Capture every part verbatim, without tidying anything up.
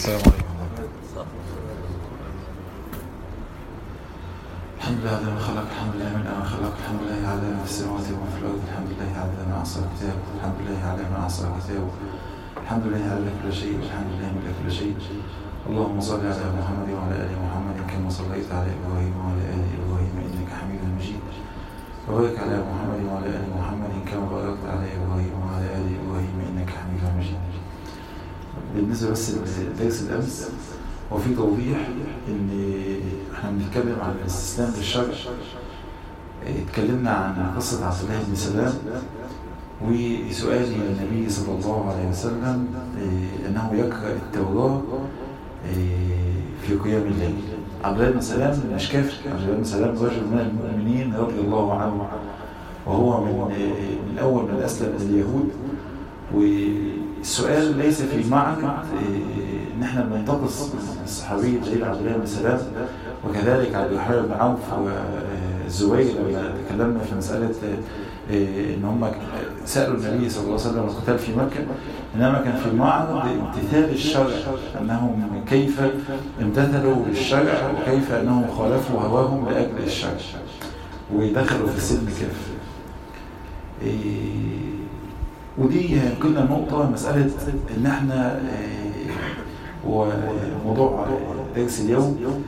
السلام عليكم. الحمد لله على ما خلق، الحمد لله من ما خلق، الحمد لله على ما في السماوات وما في الأرض، الحمد لله على ما أحصى كتابه، الحمد لله على ما أحصى كتابه، الحمد لله على كل شيء، الحمد لله من كل شيء. اللهم صل على محمد وعلى آل محمد كما صليت على إبراهيم وعلى آل إبراهيم إنك حميد مجيد. وبارك على محمد وعلى آل محمد كما باركت على إبراهيم وعلى آل إبراهيم إنك حميد مجيد. بالنسبة بس لدرس الأمس وفي توضيح إن احنا بنتكلم عن الاستسلام للشرع. اتكلمنا عن قصة عبد الله بن سلام وسؤال النبي صلى الله عليه وسلم أنه يقرأ التوراة في قيام الليل. عبد الله بن سلام مش كافر، عبد الله بن سلام رجل من المؤمنين رضي الله عنه، وهو من الأول من أسلم اليهود. والسؤال ليس في معنى ان احنا بننتقص الصحابي الجليل عبد الله بن سلام، وكذلك عبد الرحمن بن عوف والزبير لما تكلمنا في مسألة ان هم سألوا النبي صلى الله عليه وسلم القتال في مكة، انما كان في معرض امتثال الشرع، انهم كيف امتثلوا للشرع وكيف انهم خالفوا هواهم لأجل الشرع ودخلوا في السلم كافر. ودي كنا النقطة مسألة ان احنا وموضوع درس اليوم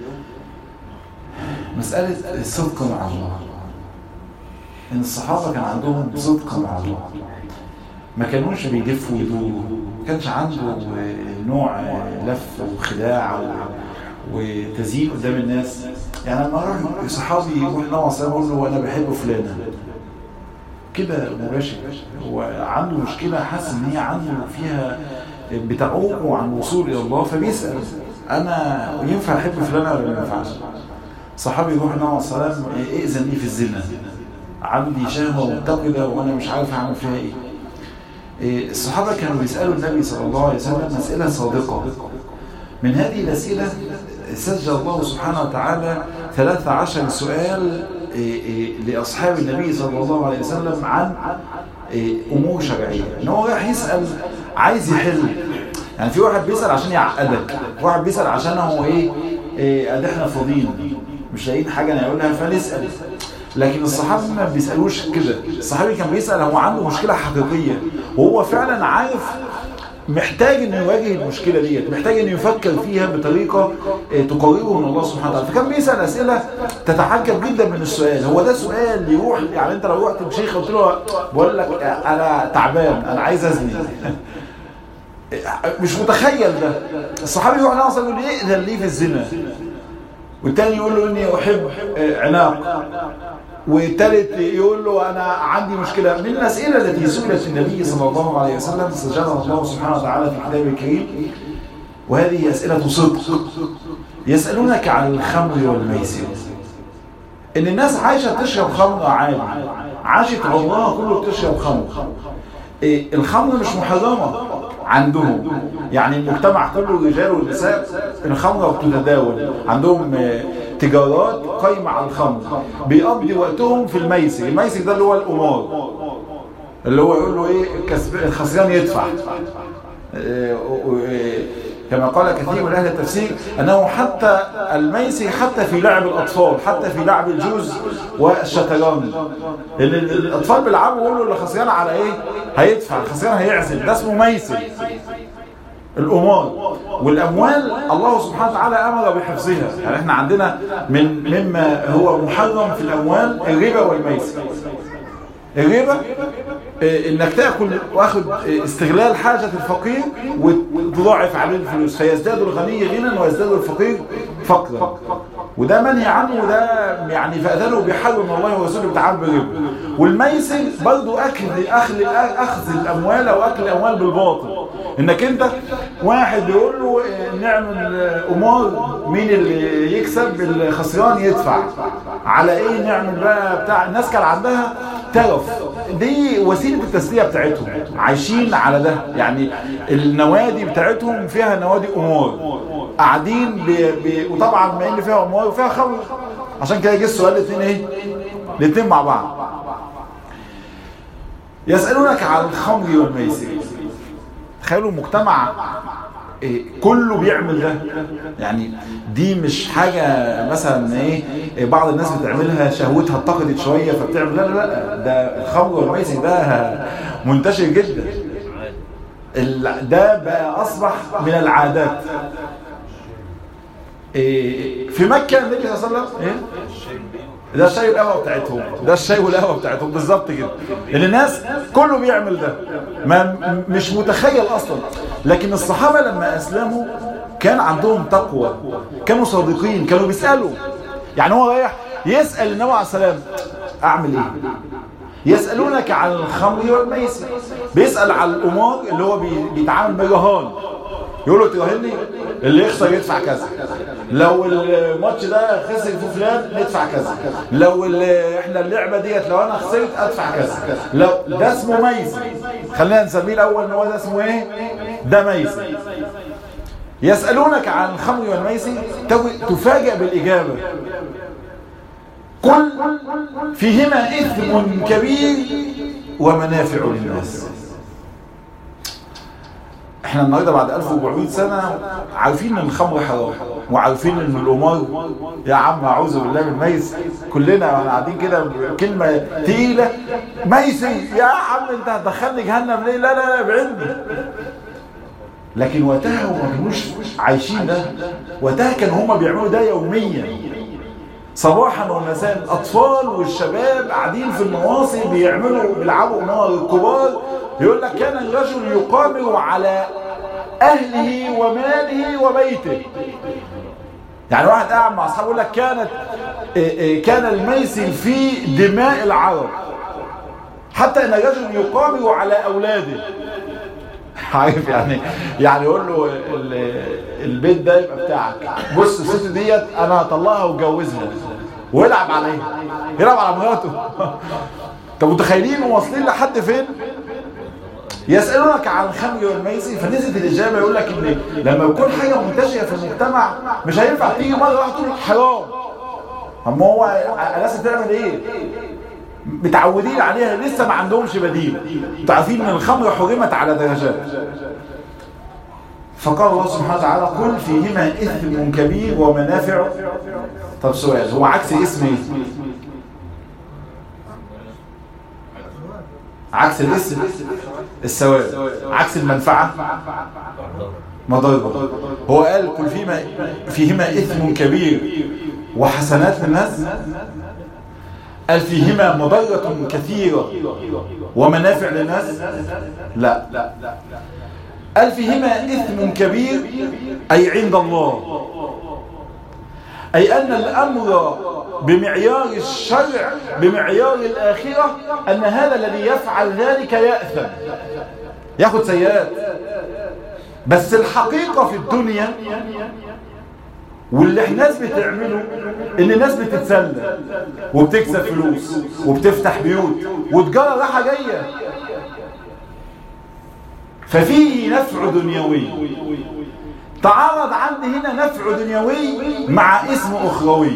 مسألة الصدق مع الله. ان الصحابة كان عندهم صدق مع الله، ما كانوش بيلفوا ويدوروا، ما كانش عنده نوع لف وخداع وتزيين قدام الناس. يعني لما راح صحابي يقول له يقول له انا بحب فلانة كده مباشر، هو عنده مشكلة حاسس ان هي عنده فيها بتعوقه عن الوصول الى الله، فبيسأل انا ينفع احب فلانة ولا ما ينفعش؟ صحابي يروح النبي صلى الله عليه وسلم ائذن لي في الزنا، عندي شهوة متقدة وانا مش عارف اعمل فيها ايه. الصحابة كانوا بيسألوا النبي صلى الله عليه وسلم اسئلة صادقة. من هذه الاسئلة سجل الله سبحانه وتعالى ثلاثة عشر سؤال لأصحاب النبي صلى الله عليه وسلم عن أمور شرعية، إن هو راح يسأل عايز يحل. يعني في واحد بيسأل عشان يعقدك، واحد بيسأل عشان هو إيه, إيه قد إحنا فاضيين مش لاقيين حاجة نقولها فنسأل. لكن الصحابي ما بيسألوش كده. الصحابي كان بيسأل هو عنده مشكلة حقيقية وهو فعلا عارف محتاج انه يواجه المشكله ديت، محتاج انه يفكر فيها بطريقه تقربه من الله سبحانه وتعالى. فكان بيسال اسئله تتعجب جدا من السؤال. هو ده سؤال يروح، يعني انت لو رحت لشيخ قلت له بقول لك انا تعبان انا عايز ازني مش متخيل ده. الصحابي يروح لناصر يقول لي ائذن لي في الزنا، والتاني يقول له اني احب عناق، والثالث يقول له أنا عندي مشكلة. من الأسئلة التي سئلت النبي صلى الله عليه وسلم سجلها الله سبحانه وتعالى في كتابه الكريم، وهذه أسئلة صدق. يسألونك عن الخمر والميسر. إن الناس عايشة تشرب خمر عادي، عاشت عمرها كله بتشرب خمر. إيه الخمر مش محرمة عندهم، يعني المجتمع كله الرجال والنساء الخمر بتتداول عندهم. تجارات قايمة على الخمر، بيقضي وقتهم في الميسر. الميسر ده اللي هو القمار، اللي هو يقول له ايه الخسران يدفع. كما قال كثير من اهل التفسير انه حتى الميسر حتى في لعب الاطفال، حتى في لعب الجوز والشطرنج، لان الاطفال بيلعبوا يقولوا اللي خسران على ايه هيدفع، الخسران هيعزل، ده اسمه ميسر الأموال. والأموال الله سبحانه وتعالى أمر بحفظها. يعني احنا عندنا من مما هو محرم في الأموال الربا والميسر. الربا انك تأكل واخد استغلال حاجة الفقير وتضاعف عليه الفلوس، فيزداد الغني غنى ويزداد الفقير فقرا، وده منهي عنه، وده يعني فأذنه بحرم الله ورسوله بتعامل بالربا. والميسر برضو أكل أخذ أخذ الأموال أو أكل الأموال بالباطل، انك انت واحد بيقول له نعمل قمار مين اللي يكسب الخسران يدفع على ايه، نعمل بقى بتاع. الناس كان عندها ترف، دي وسيله التسليه بتاعتهم، عايشين على ده. يعني النوادي بتاعتهم فيها نوادي قمار، قاعدين ب... ب... وطبعا بما ان فيها قمار وفيها خمر، عشان كده جه السؤال الاثنين ايه الاثنين مع بعض. يسالونك عن الخمر والميسر. تخيلوا مجتمع إيه كله بيعمل ده. يعني دي مش حاجة مثلا ايه بعض الناس بتعملها شهوتها اتقدت شوية فبتعمل، لا لا لا، ده الخمر والميسر ده منتشر جدا. ده بقى اصبح من العادات. إيه في مكة النبي صلى الله عليه وسلم ايه ده الشاي والقهوه بتاعتهم، ده الشاي والقهوه بتاعتهم بالظبط كده. ان الناس كله بيعمل ده، ما مش متخيل اصلا. لكن الصحابه لما اسلموا كان عندهم تقوى، كانوا صادقين، كانوا بيسالوا. يعني هو رايح يسال النبي عليه السلام اعمل ايه؟ يسالونك عن الخمر والميسر، بيسال على القمار اللي هو بيتعامل بالرهان، يقول له تراهني اللي يخسر يدفع كذا، لو الماتش ده خسر في فلان ندفع كذا، لو احنا اللعبه ديت لو انا خسرت ادفع كذا. لو ده اسمه ميسر، خلينا نسميه الاول ان هو ده اسمه ايه؟ ده ميسر. يسالونك عن الخمر والميسر تفاجأ بالاجابه قل فيهما اثم كبير ومنافع للناس. احنا النهارده بعد ألف وأربعمائة سنه عارفين ان الخمر حرام، وعارفين ان القمار يا عم اعوذ بالله من الميسر، كلنا قاعدين كده كلمه تقيله ميسر، يا عم انت هتدخلني جهنم ليه؟ لا لا لا بعدني. لكن وقتها هم ما كانوش عايشين ده، وقتها كانوا هم بيعملوا ده يوميا صباحا ومساء. الاطفال والشباب قاعدين في المواصل بيعملوا بيلعبوا نار. الكبار يقول لك كان الرجل يقامر على اهله وماله وبيته. يعني واحد قاعد مع اصحابه يقول لك كانت كان الميسر في دماء العرب، حتى ان الرجل يقامر على اولاده. عارف يعني يعني يقول له البيت ده يبقى بتاعك، بص الست ديت انا هطلقها واتجوزها، ويلعب عليها، يلعب على مراته. طب متخيلين واصلين لحد فين؟ يسألونك عن الخمر والميسر، فنزلت الإجابة يقول لك إن لما يكون حاجة منتشرة في المجتمع مش هينفع تيجي مرة واحدة تقول حرام. أما هو الناس تعمل إيه؟ متعودين عليها، لسه ما عندهمش بديل. انتوا عارفين ان الخمر حرمت على درجات. فقال الله سبحانه وتعالى قل فيهما اثم كبير ومنافع. طب سؤال، هو عكس اسم ايه؟ عكس الاسم الثواب، عكس المنفعه مضره. هو قال قل فيهما فيهما اثم كبير وحسنات للناس، قال فيهما مضرة كثيرة ومنافع للناس؟ لا، قال فيهما إثم كبير أي عند الله، أي أن الأمر بمعيار الشرع بمعيار الآخرة أن هذا الذي يفعل ذلك يأثم، ياخد سيئات. بس الحقيقة في الدنيا واللي الناس بتعمله ان الناس بتتسلى وبتكسب فلوس وبتفتح بيوت وتجارة راحة جاية، ففيه نفع دنيوي. تعارض عندي هنا نفع دنيوي مع اسم اخروي.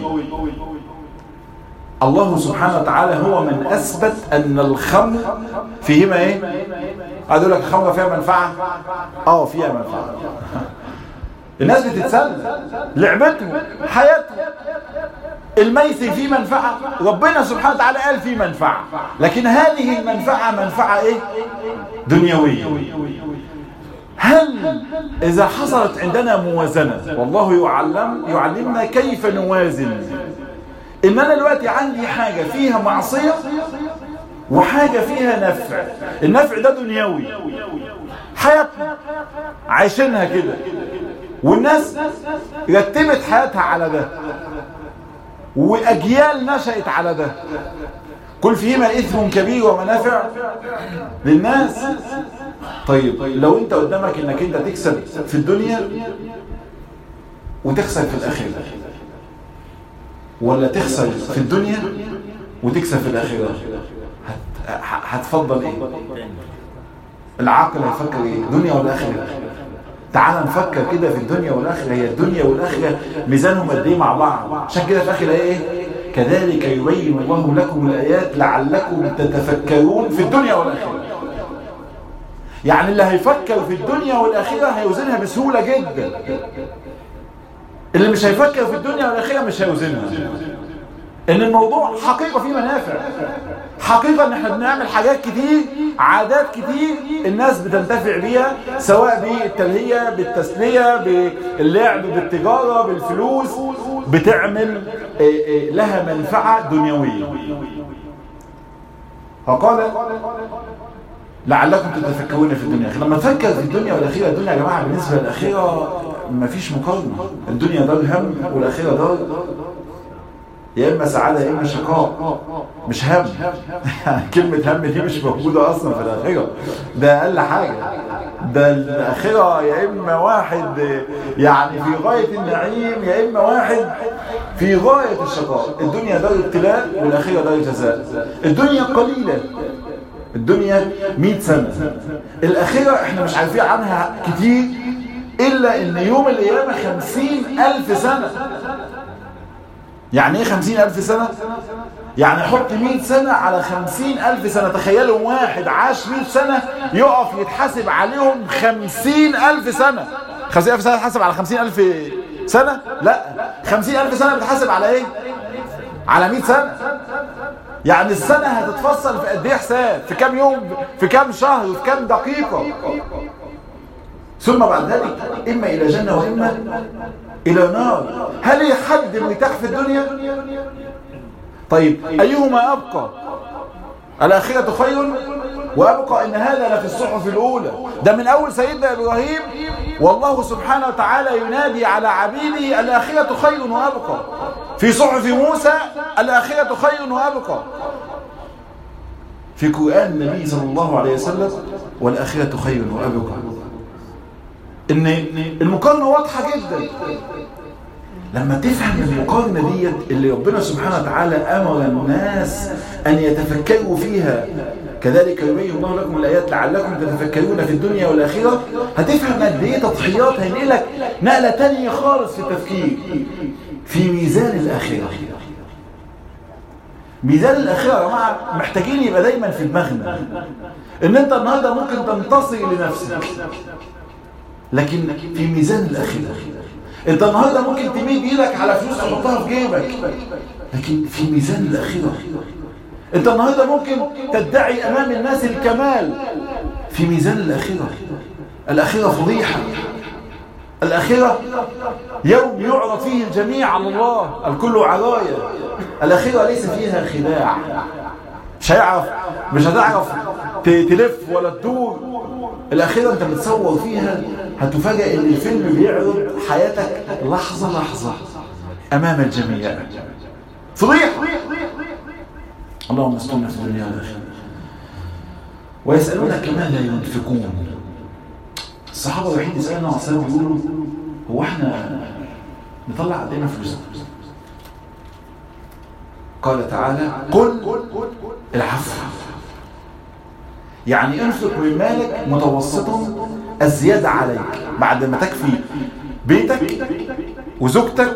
الله سبحانه وتعالى هو من اثبت ان الخمر فيهما ايه؟ قاعد يقول لك الخمر فيها منفعة. اه فيها منفعة. الناس بتتسلى، لعبتهم، حياتهم. الميسر فيه منفعة، ربنا سبحانه وتعالى قال فيه منفعة، لكن هذه المنفعة منفعة ايه؟ دنيوية. هل إذا حصلت عندنا موازنة، والله يعلم يعلمنا كيف نوازن، إن أنا دلوقتي عندي حاجة فيها معصية وحاجة فيها نفع، النفع ده دنيوي، حياتنا عايشينها كده، والناس رتبت حياتها على ده، وأجيال نشأت على ده. كل فيهما إثم كبير ومنافع للناس. طيب لو انت قدامك انك انت تكسب في الدنيا وتخسر في الآخرة، ولا تخسر في الدنيا وتكسب في الآخرة، هتفضل ايه؟ العاقل هيفكر ايه؟ دنيا ولا آخرة؟ تعال نفكر كده في الدنيا والآخرة. هي الدنيا والآخرة ميزانهم قد ايه مع بعض؟ عشان كده في آخر ايه؟ كذلك يبين الله لكم الآيات لعلكم تتفكرون في الدنيا والآخرة. يعني اللي هيفكر في الدنيا والآخرة هيوزنها بسهولة جدا، اللي مش هيفكر في الدنيا والآخرة مش هيوزنها. ان الموضوع حقيقة فيه منافع، حقيقة ان احنا بنعمل حاجات كتير، عادات كتير الناس بتنتفع بيها، سواء بالتلهية، بالتسلية، باللعب، بالتجارة، بالفلوس، بتعمل لها منفعة دنيوية. فقال لعلكم تتفكرون في الدنيا. لما تفكر في الدنيا والآخرة، الدنيا يا جماعة بالنسبة للآخرة مفيش مقارنة. الدنيا دار هم والآخرة دار يا إما سعادة يا إما شقاء، مش هم. كلمة هم دي مش موجودة أصلا في الآخرة، ده أقل حاجة. ده الآخرة يا إما واحد يعني في غاية النعيم يا إما واحد في غاية الشقاء. الدنيا دار ابتلاء والآخرة دار جزاء. الدنيا قليلة، الدنيا مئة سنة. الآخرة احنا مش عارفين عنها كتير إلا إن يوم القيامة خمسين ألف سنة. يعني ايه خمسين ألف سنة؟ يعني حط مئة سنة على خمسين ألف سنة. تخيلوا واحد عاش مئة سنة يقف يتحاسب عليهم خمسين ألف سنة. خمسين ألف سنة يتحاسب على خمسين ألف سنة؟ لا، خمسين ألف سنة بتحاسب على ايه؟ على مئة سنة. يعني السنة هتتفصل في قد ايه حساب؟ في كام يوم؟ في كام شهر؟ في كام دقيقة؟ ثم بعد ذلك إما إلى جنة وإما إلى نار. هل حد مرتاح في الدنيا؟ طيب أيهما أبقى؟ الآخرة خير وأبقى. إن هذا لفي الصحف الأولى. ده من أول سيدنا إبراهيم والله سبحانه وتعالى ينادي على عبيده الآخرة خير وأبقى. في صحف موسى الآخرة خير وأبقى. في قرآن النبي صلى الله عليه وسلم والآخرة خير وأبقى. إن المقارنة واضحة جدا. لما تفهم المقارنة ديت اللي ربنا سبحانه وتعالى أمر الناس أن يتفكروا فيها، كذلك يبين الله لكم الآيات لعلكم تتفكرون في الدنيا والآخرة، هتفهم قد إيه تضحيات هينقلك نقلة تانية خالص في التفكير في ميزان الآخرة. ميزان الآخرة يا جماعة محتاجين يبقى دايما في دماغنا إن أنت النهارده ممكن تنتصر لنفسك، لكن في ميزان الآخرة انت النهارده ممكن تمد ايدك على فلوس تحطها في جيبك، لكن في ميزان الآخرة. انت النهارده ممكن تدعي امام الناس الكمال، في ميزان الآخرة. الآخرة فضيحة. الآخرة يوم يعرض فيه الجميع على الله، الكل عرايا. الآخرة ليس فيها خداع. مش هيعرف مش هتعرف تلف ولا تدور. الآخرة انت بتصور فيها هتفاجئ ان الفيلم بيعرض حياتك لحظة لحظة امام الجميع. فضيحة. اللهم استرنا في الدنيا والآخرة. ويسألونك كما لا ينفقون. الصحابة الوحيد يسألنا وعسلام يقولوا هو احنا نطلع قدنا فلوسنا؟ قال تعالى قل العفو. يعني انفق من مالك متوسطا الزيادة عليك، بعد ما تكفي بيتك وزوجتك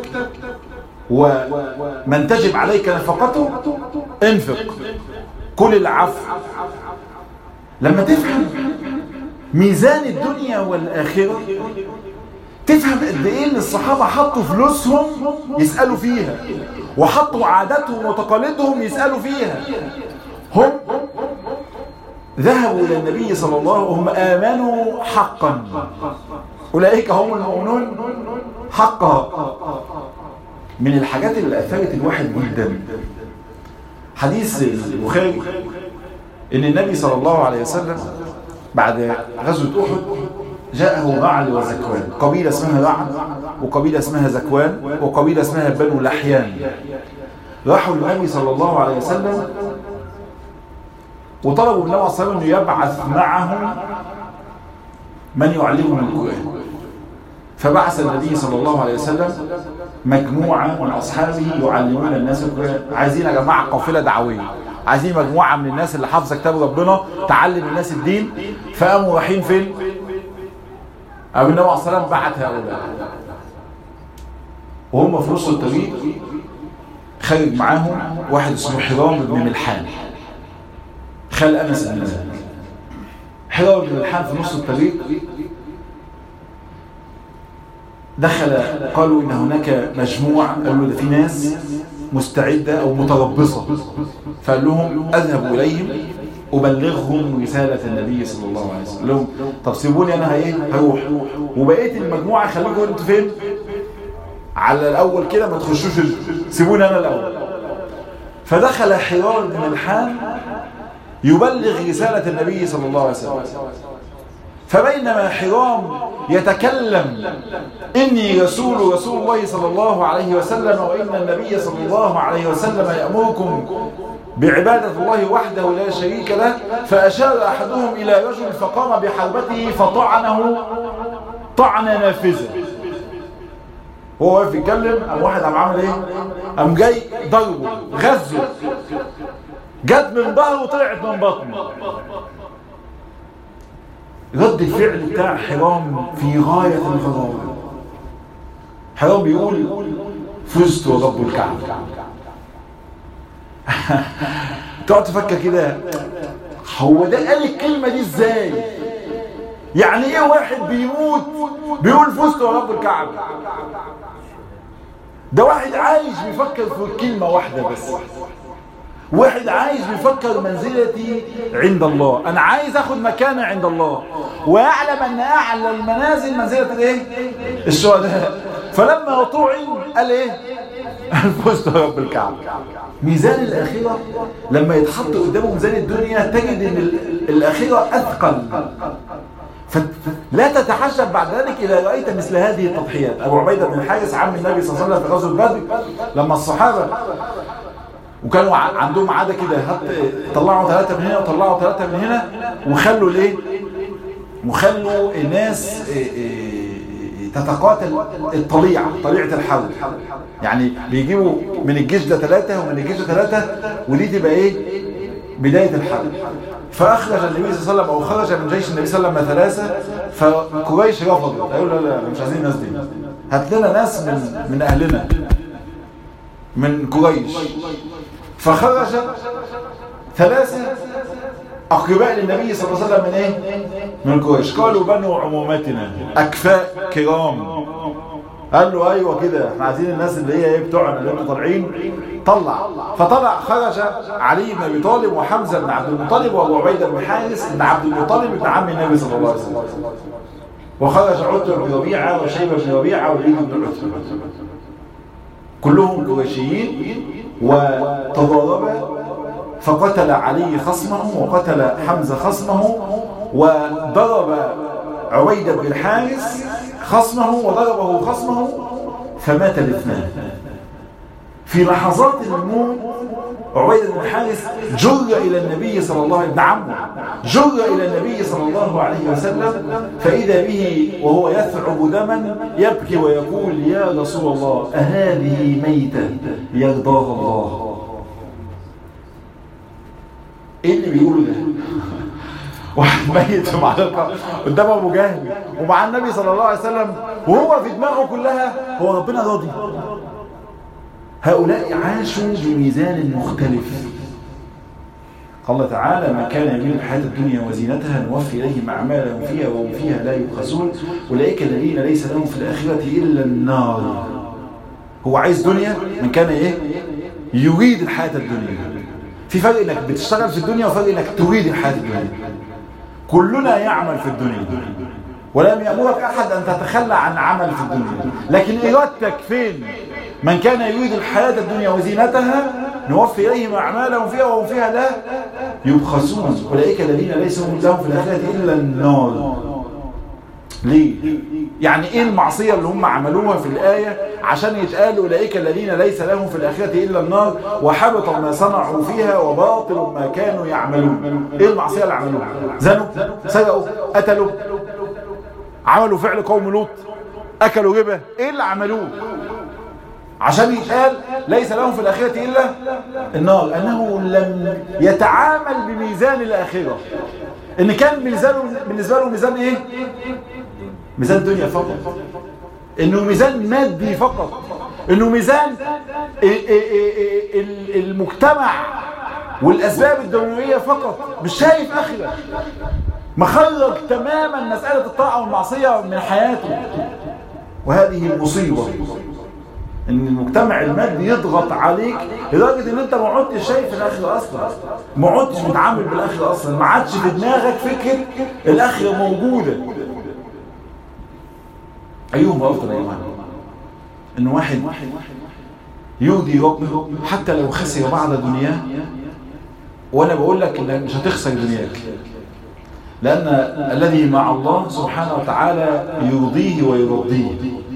ومن تجب عليك نفقته انفق. كل العفو. لما تفهم ميزان الدنيا والآخرة تفهم قد ايه ان الصحابة حطوا فلوسهم يسألوا فيها، وحطوا عاداتهم وتقاليدهم يسألوا فيها. هم ذهبوا إلى النبي صلى الله عليه وسلم هم آمنوا حقا. أولئك هم المؤمنون حقا. من الحاجات اللي أثرت الواحد جدا حديث البخاري إن النبي صلى الله عليه وسلم بعد غزوة أحد جاءه رعل وزكوان. قبيلة اسمها رعل وقبيلة اسمها زكوان وقبيلة اسمها بنو لحيان. راحوا للنبي صلى الله عليه وسلم وطلبوا النبي صلى الله عليه وسلم انه يبعث معهم من يعلمهم القرآن. فبعث النبي صلى الله عليه وسلم مجموعة من أصحابه يعلمون الناس القرآن. عايزين يا جماعة قافلة دعوية، عايزين مجموعة من الناس اللي حافظة كتاب ربنا تعلم الناس الدين. فقاموا رايحين فين؟ أبو النبي صلى الله عليه وسلم بعت هؤلاء وهم في نص الطريق خارج معاهم واحد اسمه حرام بن ملحان خال أنس بن مالك. حراء بن ملحان في نص الطريق دخل، قالوا إن هناك مجموعة، قالوا ده في ناس مستعدة أو متربصة، فقال لهم أذهبوا إليهم أبلغهم رسالة النبي صلى الله عليه وسلم. لهم طب سيبوني أنا هايه هروح، وبقيت المجموعة خليكم أنتوا فين على الأول كده، ما تخشوش سيبوني أنا الأول. فدخل حراء بن ملحان يبلغ رسالة النبي صلى الله عليه وسلم. فبينما حرام يتكلم إني رسول رسول الله صلى الله عليه وسلم، وإن النبي صلى الله عليه وسلم يأمركم بعبادة الله وحده لا شريك له، فأشار أحدهم إلى رجل فقام بحربته فطعنه طعنة نافذة. هو واقف يتكلم، قام واحد قام عامل ايه؟ قام جاي ضربه غزه، جت من ظهره وطلعت من بطنه. رد الفعل بتاع حرام في غاية الغرابة. حرام بيقول فزت ورب الكعبة. تقعد تفكر كده، هو ده قال الكلمة دي ازاي؟ يعني ايه واحد بيموت بيقول فزت ورب الكعبة؟ ده واحد عايش بيفكر في كلمة واحدة بس، واحد عايز بيفكر منزلتي عند الله، انا عايز اخد مكانة عند الله، ويعلم ان اعلى المنازل منزلة الايه؟ الشهداء. فلما طوعن قال ايه؟ فزت ورب الكعبة. ميزان الآخرة لما يتحط قدامه ميزان الدنيا تجد ان الآخرة اثقل، فلا تتحجب بعد ذلك إذا رأيت مثل هذه التضحيات. أبو عبيدة بن الحارث عم النبي صلى الله عليه وسلم في غزوة بدر، لما الصحابة وكانوا عندهم عادة كده، طلعوا ثلاثة من هنا وطلعوا ثلاثة من هنا، وخلوا ليه؟ وخلوا الناس تتقاتل الطليعة، طليعة الحرب. يعني بيجيبوا من الجيش ده ثلاثة ومن الجيش ده ثلاثة، ودي تبقى ايه؟ بداية الحرب. فأخرج النبي صلى الله عليه وسلم أو خرج من جيش النبي صلى الله عليه وسلم ثلاثة، فقريش رفضوا، قالوا لا لا مش عايزين الناس دي، هات لنا ناس من من أهلنا من قريش. فخرج ثلاثة أقرباء للنبي صلى الله عليه وسلم من إيه؟ من قريش. قالوا بنو عمومتنا أكفاء كرام. قال له أيوة كده، احنا عايزين الناس اللي هي ايه بتوعنا اللي انتوا طالعين. طلع فطلع خرج علي بن ابي طالب وحمزه بن عبد المطلب وابو عبيده بن حارث بن عبد المطلب ابن عم النبي صلى الله عليه وسلم، وخرج عتبه بن ربيعه وشيبه بن ربيعه ووليد بن عتبه، كلهم قريشيين. وتضاربا فقتل علي خصمه وقتل حمزه خصمه، وضرب عبيده بن الحارث خصمه وضربه خصمه، فمات الاثنان. في لحظات الموت عبيدة بن الحارث جر إلى النبي صلى الله عليه وسلم، عمه جر إلى النبي صلى الله عليه وسلم، فإذا به وهو يثعب دما يبكي ويقول يا رسول الله أهذه ميتة يرضاها الله؟ إيه اللي بيقوله ده؟ واحد ميت ومعلقة قدام أبو جهل ومع النبي صلى الله عليه وسلم، وهو في دماغه كلها هو ربنا راضي. هؤلاء عاشوا بميزان مختلف. قال تعالى ما كان يريد الحياة الدنيا وزينتها نوفي إليهم أعمالهم فيها وهم فيها لا يبخسون أولئك الذين ليس لهم في الآخرة إلا النار. هو عايز دنيا، من كان إيه؟ يريد الحياة الدنيا. في فرق إنك بتشتغل في الدنيا وفرق إنك تريد الحياة الدنيا. كلنا يعمل في الدنيا، ولم يأمرك أحد أن تتخلى عن عمل في الدنيا، لكن إرادتك فين؟ من كان يريد الحياة الدنيا وزينتها نوفي إليهم أعمالهم فيها وهم فيها لا يبخسون أولئك الذين ليس لهم في الآخرة إلا النار. ليه؟ يعني إيه المعصية اللي هم عملوها في الآية عشان يتقال أولئك الذين ليس لهم في الآخرة إلا النار وحبط ما صنعوا فيها وباطل ما كانوا يعملون؟ إيه المعصية اللي عملوها؟ زنوا، سرقوا، قتلوا، عملوا فعل قوم لوط، أكلوا ربا. إيه اللي عملوه عشان يتقال ليس لهم في الآخرة إلا النار؟ أنه لم يتعامل بميزان الآخرة، إن كان بالنسبة له ميزان إيه؟ ميزان دنيا فقط، إنه ميزان مادي فقط، إنه ميزان المجتمع والأسباب الدنيوية فقط، مش شايف آخرة. مخرج تماما مسألة الطاعة والمعصية من حياته. وهذه المصيبة، ان المجتمع المادي يضغط عليك لدرجة ان انت ما عدتش شايف الاخرة اصلا، ما عدتش متعامل بالاخرة اصلا، ما عادش في دماغك فكرة الاخرة موجودة. ايهما افضل يا جماعه؟ ان واحد يرضي ربه حتى لو خسر بعض دنياه، وانا بقول لك انك مش هتخسر دنياك، لان الذي مع الله سبحانه وتعالى يرضيه ويرضيه.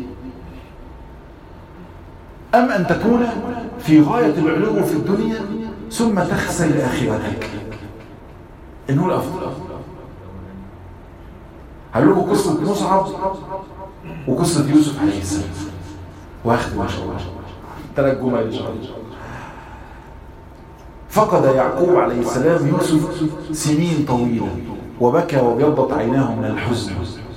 ام ان تكون في غايه العلو في الدنيا ثم تخسر اخرتك، انه الافضل. هقول لكم قصه مصعب وقصة يوسف عليه السلام، واخد ما شاء الله ثلاث جمل ان شاء الله. فقد يعقوب عليه السلام يوسف سنين طويلة وبكى وابيضت عيناه من الحزن،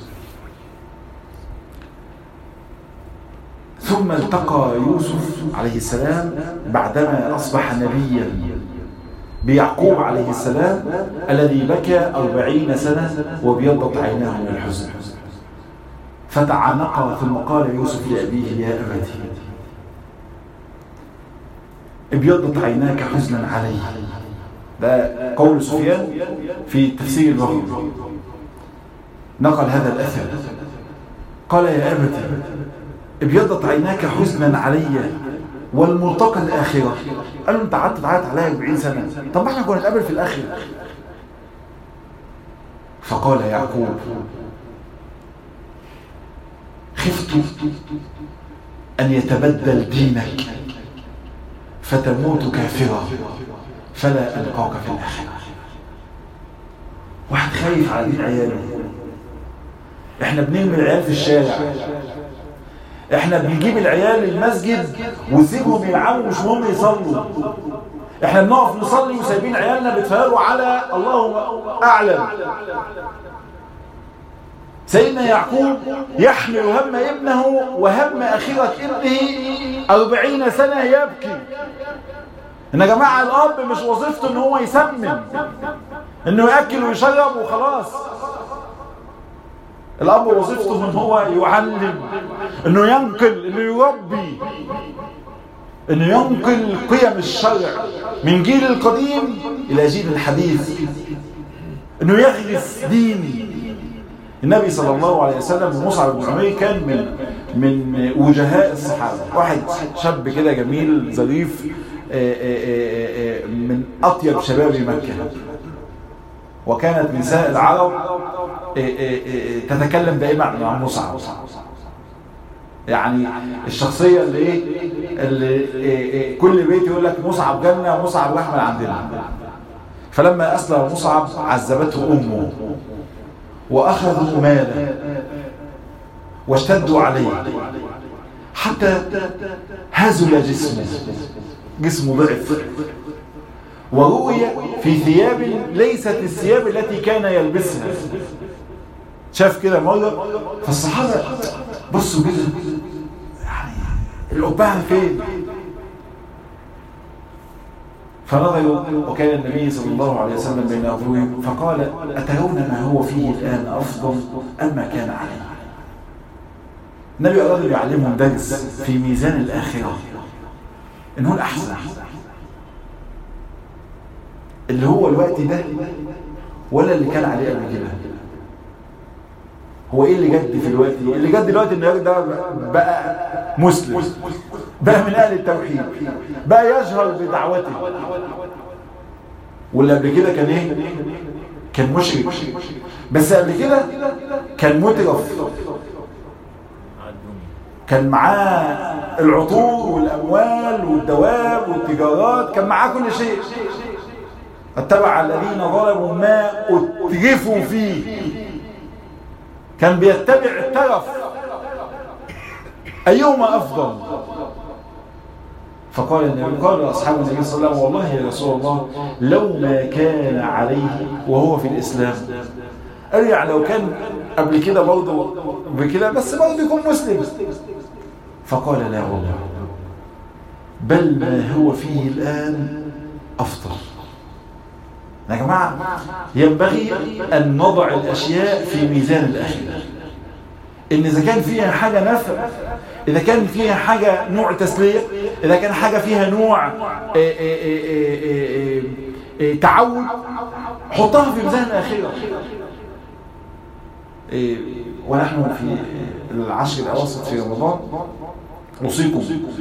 ثم التقى يوسف عليه السلام بعدما أصبح نبيا بيعقوب عليه السلام الذي بكى أربعين سنة وابيضت عيناه من الحزن، فتعانقا ثم قال يوسف لأبيه يا أبتي ابيضت عيناك حزنا علي. ده قول سفيان في تفسير البغوي، نقل هذا الأثر. قال يا أبتي ابيضت عيناك حزنا علي والملتقى الآخرة. قال له انت قعدت تعيط عليا أربعين سنة، طب ما احنا كنا نتقابل في الآخرة. فقال يعقوب خفت أن يتبدل دينك فتموت كافرا فلا ألقاك في الآخرة. واحد خايف على دين عياله. احنا بنرمي العيال في الشارع، احنا بنجيب العيال المسجد وسيبهم يلعبوا مش مهم يصلوا، احنا بنقف نصلي وسايبين عيالنا بيتفرجوا على الله أعلم. سيدنا يعقوب يحمل هم ابنه وهم أخيرة ابنه أربعين سنة يبكي. إن يا جماعة الأب مش وظيفته إن هو يسمن، إنه يأكل ويشرب وخلاص. الأب وظيفته إن هو يعلم، إنه ينقل، إنه يربي، إنه ينقل قيم الشرع من جيل القديم إلى جيل الحديث، إنه يغرس دين. النبي صلى الله عليه وسلم مصعب بن عمير كان من من وجهاء الصحابة، واحد شاب كده جميل ظريف من أطيب شباب مكة، وكانت نساء العرب تتكلم دائما عن مصعب، يعني الشخصية اللي ايه اللي كل بيت يقول لك مصعب جنة ومصعب رحمة عندنا. فلما أسلم مصعب عذبته أمه وأخذوا ماله واشتدوا عليه حتى هزل جسمه، جسمه ضعف، ورؤي في ثياب ليست الثياب التي كان يلبسها. شاف كده مرة، فالصحابة بصوا كده يعني القبعة فين؟ فنظروا وكان النبي صلى الله عليه وسلم بين أظهرهم فقال أترون ما هو فيه الآن أفضل أم ما كان عليه؟ النبي أراد يعلمهم درس في ميزان الآخرة، إنه الأحسن اللي هو الوقت ده ولا اللي كان عليه قبل كده. هو ايه اللي جد في الوقت؟ اللي جد دلوقتي ان ده بقى مسلم، بقى من اهل التوحيد، بقى يجهر بدعوته. واللي قبل كده كان ايه؟ كان مشرك، بس قبل كده كان مترف، كان معاه العطور والاموال والدواب والتجارات، كان معاه كل شيء. اتبع الذين ظلموا ما اترفوا فيه، كان بيتبع الترف. أيهما أفضل؟ فقال النبي، قال أصحاب النبي صلى الله عليه وسلم والله يا رسول الله لو ما كان عليه وهو في الإسلام. قال يعني لو كان قبل كده برضه بكده بس برضه يكون مسلم. فقال لا والله بل ما هو فيه الآن أفضل. يا جماعة ينبغي أن نضع الأشياء في ميزان الآخرة. إن إذا كان فيها حاجة نفع، إذا كان فيها حاجة نوع تسلية، إذا كان حاجة فيها نوع إيه إيه إيه إيه إيه تعود، حطها في ميزان الآخرة. إيه ونحن في العشر الأواسط في رمضان أوصيكم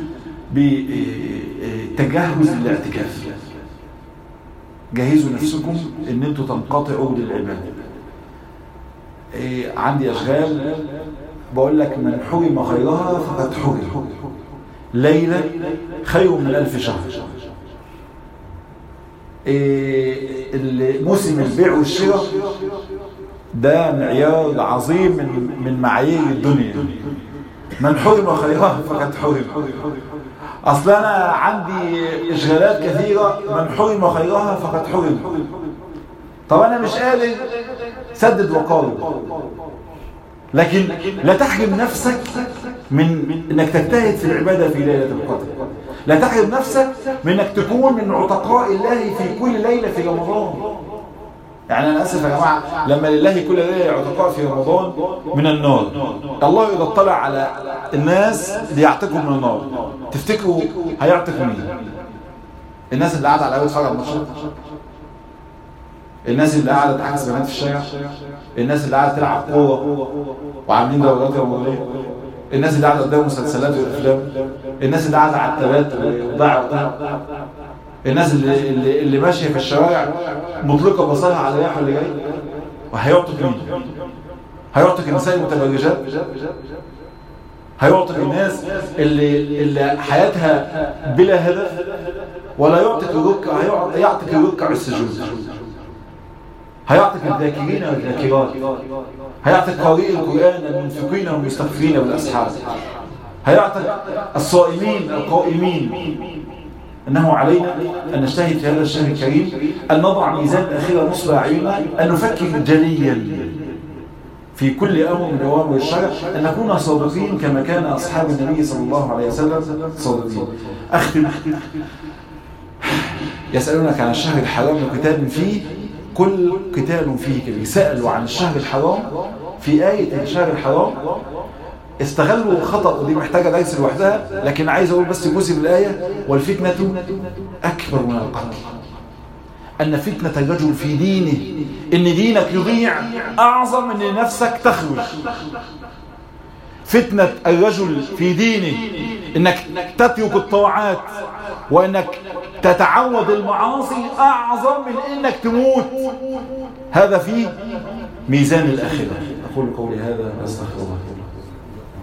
بتجهز الاعتكاف. جهزوا نفسكم ان انتوا تنقطعوا للعبادة. إيه عندي اشغال، بقول لك من حرم خيرها فقد حرم. ليلة خير من ألف شهر. إيه موسم البيع والشراء ده معيار عظيم من من معايير الدنيا. من حرم خيرها فقد حرم. اصل انا عندي اشغالات كثيرة، من حرم خيرها فقد حرم. طب انا مش قادر سدد وقارب، لكن لا تحرم نفسك من انك تجتهد في العبادة في ليلة القدر. لا تحرم نفسك من انك تكون من عتقاء الله في كل ليلة في رمضان. يعني انا اسف يا جماعه، لما لله كل ليله عتقاء في رمضان من النار، الله اذا اطلع على الناس ليعتقوا من النار، تفتكروا هيعتقوا مين؟ الناس اللي قاعده على اول فرع الماتشات، الناس اللي قاعده تعكس بنات في الشارع، الناس اللي قاعده تلعب كوره وعاملين دورات رمضانيه، الناس اللي قاعده قدام مسلسلات والافلام، الناس اللي قاعده على التبات وضاع وضاع، الناس اللي, اللي, اللي ماشيه في الشوارع مطلقه بصرها على الرياح اللي جاي. وهيعتق مين؟ هيعتق النساء المتبرجات؟ هيعتق الناس اللي, اللي حياتها بلا هدف؟ ولا يعتق الركع؟ هيعتق الركع السجود. هيعتق الذاكرين والذاكرات، هيعتق قارئي القرآن المنفقين والمستغفرين بالأسحار، هيعتق الصائمين القائمين. إنه علينا أن نجتهد في هذا الشهر الكريم، أن نضع ميزان الآخرة نصب أعيننا، أن نفكر جليا في كل أمر من أوامر الشرع، أن نكون صادقين كما كان أصحاب النبي صلى الله عليه وسلم صادقين. أختم. يسألونك عن الشهر الحرام وقتال فيه، كل قتال فيه كبير. سألوا عن الشهر الحرام في آية الشهر الحرام، استغلوا خطأ، ودي محتاجة درس لوحدها، لكن عايز أقول بس جزء من الآية: والفتنة أكبر من القتل. أن فتنة الرجل في دينه، إن دينك يضيع، أعظم من إن نفسك تخرج. فتنة الرجل في دينه إنك تترك الطاعات وإنك تتعود المعاصي، أعظم من إنك تموت. هذا في ميزان الآخرة. أقول قولي هذا وأستغفر الله.